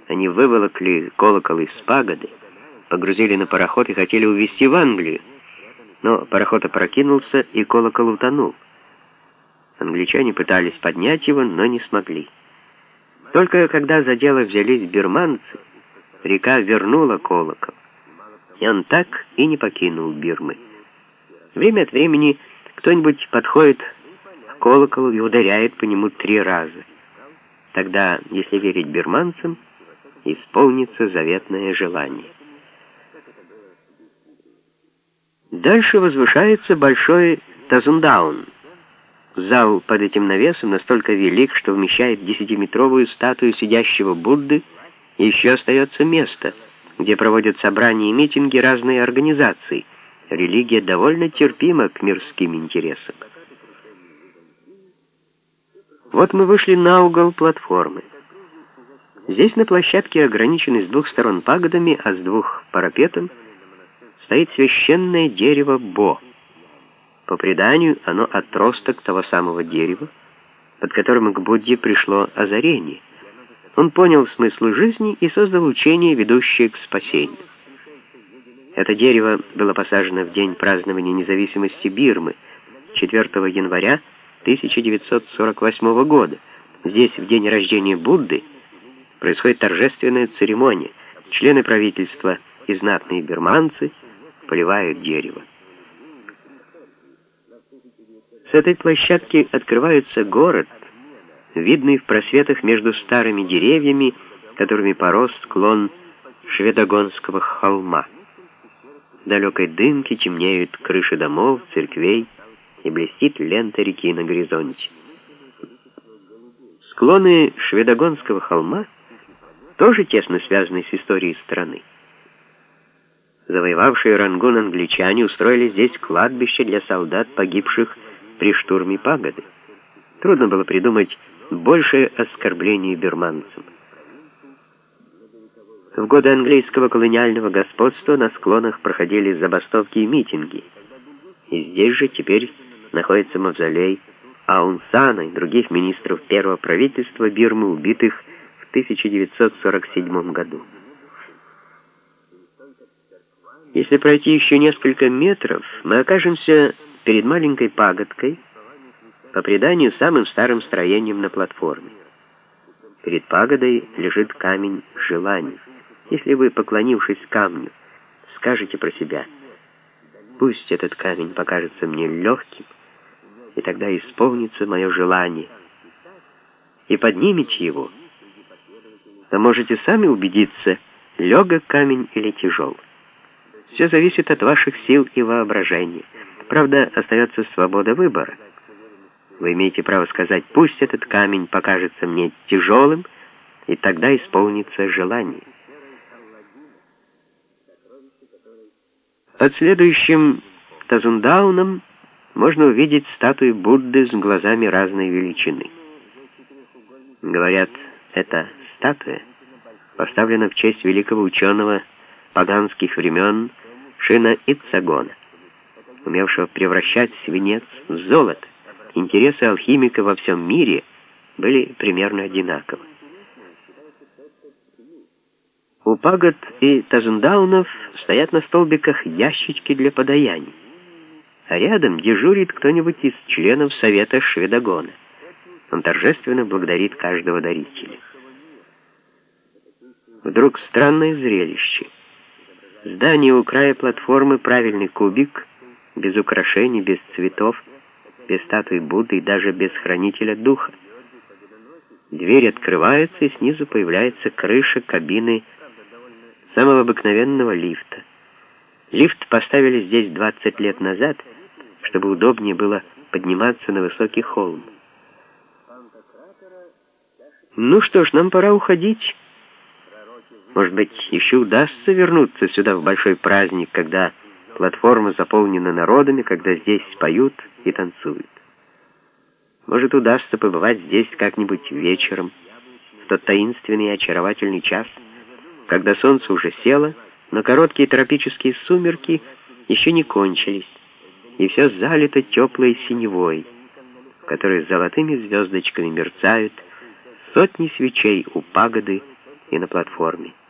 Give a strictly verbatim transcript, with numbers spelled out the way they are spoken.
Они выволокли колокол из пагоды, погрузили на пароход и хотели увезти в Англию. Но пароход опрокинулся, и колокол утонул. Англичане пытались поднять его, но не смогли. Только когда за дело взялись бирманцы, река вернула колокол, и он так и не покинул Бирмы. Время от времени кто-нибудь подходит к колоколу и ударяет по нему три раза. Тогда, если верить бирманцам, исполнится заветное желание. Дальше возвышается большой Тазундаун. Зал под этим навесом настолько велик, что вмещает десятиметровую статую сидящего Будды, и еще остается место, где проводят собрания и митинги разные организации. Религия довольно терпима к мирским интересам. Вот мы вышли на угол платформы. Здесь на площадке, ограниченной с двух сторон пагодами, а с двух парапетом, стоит священное дерево Бо. По преданию, оно отросток того самого дерева, под которым к Будде пришло озарение. Он понял смысл жизни и создал учение, ведущее к спасению. Это дерево было посажено в день празднования независимости Бирмы, четвёртого января тысяча девятьсот сорок восьмого года. Здесь, в день рождения Будды, происходит торжественная церемония. Члены правительства и знатные бирманцы поливают дерево. С этой площадки открывается город, видный в просветах между старыми деревьями, которыми порос склон Шведогонского холма. В далекой дымке темнеют крыши домов, церквей, и блестит лента реки на горизонте. Склоны Шведогонского холма тоже тесно связаны с историей страны. Завоевавшие Рангун англичане устроили здесь кладбище для солдат, погибших при штурме пагоды. Трудно было придумать большее оскорбление бирманцам. В годы английского колониального господства на склонах проходили забастовки и митинги. И здесь же теперь находится мавзолей Аун Сана и других министров первого правительства Бирмы, убитых в тысяча девятьсот сорок седьмом году. Если пройти еще несколько метров, мы окажемся перед маленькой пагодкой, по преданию самым старым строением на платформе. Перед пагодой лежит камень желаний. Если вы, поклонившись камню, скажете про себя: «Пусть этот камень покажется мне легким, и тогда исполнится мое желание», и поднимете его, то можете сами убедиться, легок камень или тяжел. Все зависит от ваших сил и воображения. Правда, остается свобода выбора. Вы имеете право сказать: «Пусть этот камень покажется мне тяжелым», и тогда исполнится желание. Под следующим Тазундауном можно увидеть статуи Будды с глазами разной величины. Говорят, эта статуя поставлена в честь великого ученого паганских времен Шина Иццагона, умевшего превращать свинец в золото. Интересы алхимика во всем мире были примерно одинаковы. У пагод и тазундаунов стоят на столбиках ящички для подаяний, а рядом дежурит кто-нибудь из членов совета Шведогона. Он торжественно благодарит каждого дарителя. Вдруг странное зрелище. Здание у края платформы — правильный кубик, без украшений, без цветов, без статуи Будды и даже без хранителя духа. Дверь открывается, и снизу появляется крыша кабины самого обыкновенного лифта. Лифт поставили здесь двадцать лет назад, чтобы удобнее было подниматься на высокий холм. Ну что ж, нам пора уходить. Может быть, еще удастся вернуться сюда в большой праздник, когда платформа заполнена народами, когда здесь поют и танцуют. Может, удастся побывать здесь как-нибудь вечером, в тот таинственный и очаровательный час, когда солнце уже село, но короткие тропические сумерки еще не кончились, и все залито теплой синевой, в которой золотыми звездочками мерцают сотни свечей у пагоды и на платформе.